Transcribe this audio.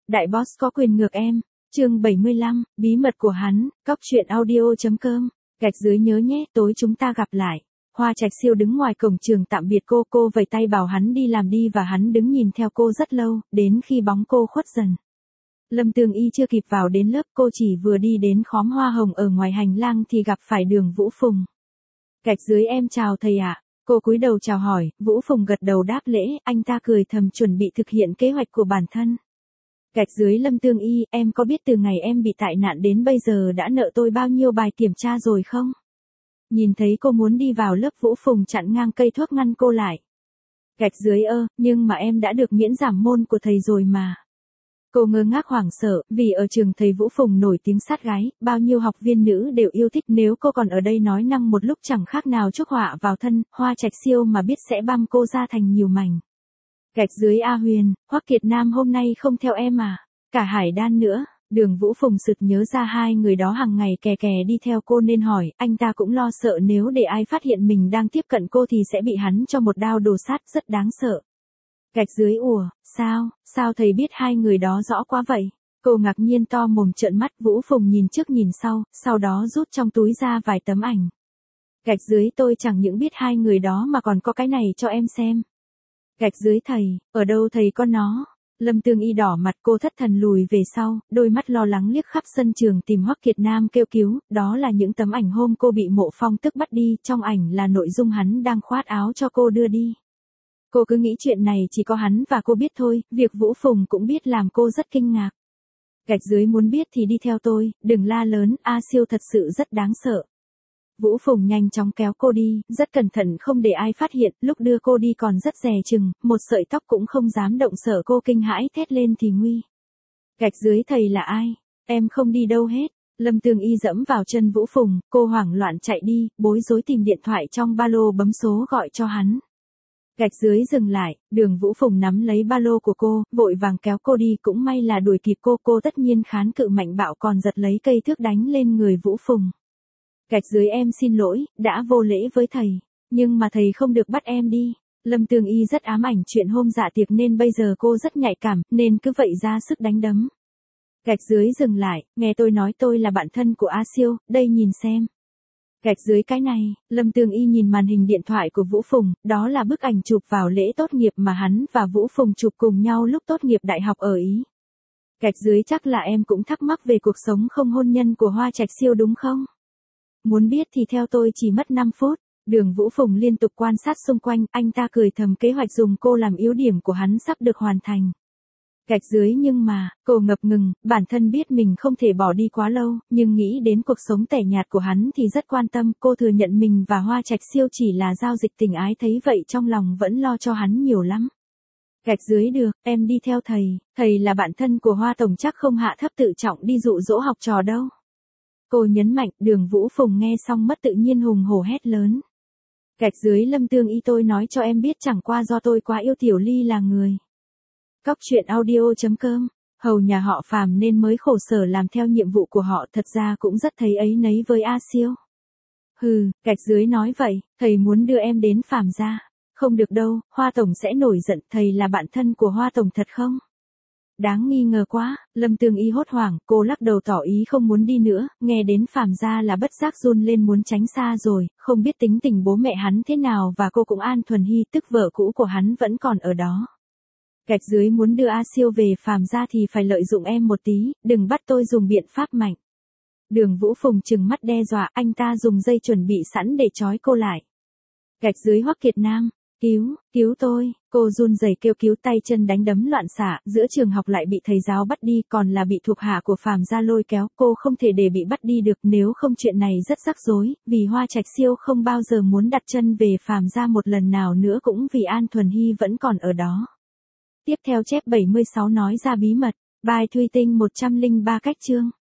Đại boss có quyền ngược em. Chương 75, bí mật của hắn, cóc truyện audio.com. Gạch dưới nhớ nhé, tối chúng ta gặp lại. Hoa Trạch Siêu đứng ngoài cổng trường tạm biệt cô vẫy tay bảo hắn đi làm đi và hắn đứng nhìn theo cô rất lâu, đến khi bóng cô khuất dần. Lâm Tường Y chưa kịp vào đến lớp, cô chỉ vừa đi đến khóm hoa hồng ở ngoài hành lang thì gặp phải Đường Vũ Phùng. Gạch dưới em chào thầy ạ. Cô cúi đầu chào hỏi, Vũ Phùng gật đầu đáp lễ, anh ta cười thầm chuẩn bị thực hiện kế hoạch của bản thân. Gạch dưới Lâm Tường Y, em có biết từ ngày em bị tai nạn đến bây giờ đã nợ tôi bao nhiêu bài kiểm tra rồi không? Nhìn thấy cô muốn đi vào lớp, Vũ Phùng chặn ngang cây thuốc ngăn cô lại. Gạch dưới nhưng mà em đã được miễn giảm môn của thầy rồi mà. Cô ngơ ngác hoảng sợ, vì ở trường thầy Vũ Phùng nổi tiếng sát gái, bao nhiêu học viên nữ đều yêu thích, nếu cô còn ở đây nói năng một lúc chẳng khác nào chuốc họa vào thân, Hoa Trạch Siêu mà biết sẽ băm cô ra thành nhiều mảnh. Gạch dưới A Huyền, Hoắc Kiệt Nam hôm nay không theo em à? Cả Hải Đan nữa. Đường Vũ Phùng sực nhớ ra hai người đó hàng ngày kè đi theo cô nên hỏi, anh ta cũng lo sợ nếu để ai phát hiện mình đang tiếp cận cô thì sẽ bị hắn cho một đao đồ sát, rất đáng sợ. Gạch dưới sao thầy biết hai người đó rõ quá vậy? Cô ngạc nhiên to mồm trợn mắt, Vũ Phùng nhìn trước nhìn sau đó rút trong túi ra vài tấm ảnh. Gạch dưới tôi chẳng những biết hai người đó mà còn có cái này cho em xem. Gạch dưới thầy, ở đâu thầy có nó? Lâm Tường Y đỏ mặt, cô thất thần lùi về sau, đôi mắt lo lắng liếc khắp sân trường tìm Hoắc Kiệt Nam kêu cứu, đó là những tấm ảnh hôm cô bị Mộ Phong tức bắt đi, trong ảnh là nội dung hắn đang khoát áo cho cô đưa đi. Cô cứ nghĩ chuyện này chỉ có hắn và cô biết thôi, việc Vũ Phùng cũng biết làm cô rất kinh ngạc. Gạch dưới muốn biết thì đi theo tôi, đừng la lớn, A Siêu thật sự rất đáng sợ. Vũ Phùng nhanh chóng kéo cô đi, rất cẩn thận không để ai phát hiện, lúc đưa cô đi còn rất dè chừng, một sợi tóc cũng không dám động, sợ cô kinh hãi thét lên thì nguy. Gạch dưới thầy là ai? Em không đi đâu hết. Lâm Tường Y dẫm vào chân Vũ Phùng, cô hoảng loạn chạy đi, bối rối tìm điện thoại trong ba lô bấm số gọi cho hắn. Gạch dưới dừng lại, Đường Vũ Phùng nắm lấy ba lô của cô, vội vàng kéo cô đi, cũng may là đuổi kịp cô tất nhiên kháng cự mạnh bạo còn giật lấy cây thước đánh lên người Vũ Phùng. Gạch dưới em xin lỗi, đã vô lễ với thầy, nhưng mà thầy không được bắt em đi. Lâm Tường Y rất ám ảnh chuyện hôm dạ tiệc nên bây giờ cô rất nhạy cảm, nên cứ vậy ra sức đánh đấm. Gạch dưới dừng lại, nghe tôi nói tôi là bạn thân của A Siêu, đây nhìn xem. Gạch dưới cái này, Lâm Tường Y nhìn màn hình điện thoại của Vũ Phùng, đó là bức ảnh chụp vào lễ tốt nghiệp mà hắn và Vũ Phùng chụp cùng nhau lúc tốt nghiệp đại học ở Ý. Gạch dưới chắc là em cũng thắc mắc về cuộc sống không hôn nhân của Hoa Trạch Siêu đúng không? Muốn biết thì theo tôi chỉ mất 5 phút. Đường Vũ Phùng liên tục quan sát xung quanh, anh ta cười thầm kế hoạch dùng cô làm yếu điểm của hắn sắp được hoàn thành. Gạch dưới nhưng mà, cô ngập ngừng, bản thân biết mình không thể bỏ đi quá lâu, nhưng nghĩ đến cuộc sống tẻ nhạt của hắn thì rất quan tâm, cô thừa nhận mình và Hoa Trạch Siêu chỉ là giao dịch tình ái, thấy vậy trong lòng vẫn lo cho hắn nhiều lắm. Gạch dưới được, em đi theo thầy là bạn thân của Hoa Tổng chắc không hạ thấp tự trọng đi dụ dỗ học trò đâu. Cô nhấn mạnh, Đường Vũ Phùng nghe xong mất tự nhiên hùng hổ hét lớn. Gạch dưới Lâm Tường Y tôi nói cho em biết chẳng qua do tôi quá yêu Tiểu Ly là người. Cóc truyện audio.com, hầu nhà họ Phàm nên mới khổ sở làm theo nhiệm vụ của họ, thật ra cũng rất thấy áy nấy với A Siêu. Gạch dưới nói vậy, thầy muốn đưa em đến Phàm gia. Không được đâu, Hoa Tổng sẽ nổi giận, thầy là bạn thân của Hoa Tổng thật không? Đáng nghi ngờ quá, Lâm Tường Y hốt hoảng, cô lắc đầu tỏ ý không muốn đi nữa, nghe đến Phàm gia là bất giác run lên muốn tránh xa rồi, không biết tính tình bố mẹ hắn thế nào và cô cũng An Thuần Hy tức vợ cũ của hắn vẫn còn ở đó. Gạch dưới muốn đưa A Siêu về Phàm gia thì phải lợi dụng em một tí, đừng bắt tôi dùng biện pháp mạnh. Đường Vũ Phùng trừng mắt đe dọa, anh ta dùng dây chuẩn bị sẵn để trói cô lại. Gạch dưới Hoắc Kiệt Nam, cứu tôi, cô run rẩy kêu cứu, tay chân đánh đấm loạn xạ, giữa trường học lại bị thầy giáo bắt đi, còn là bị thuộc hạ của Phàm gia lôi kéo, cô không thể để bị bắt đi được, nếu không chuyện này rất rắc rối, vì Hoa Trạch Siêu không bao giờ muốn đặt chân về Phàm gia một lần nào nữa, cũng vì An Thuần Hy vẫn còn ở đó. Tiếp theo chép 76 nói ra bí mật, bài Thùy Tinh 103 cách chương.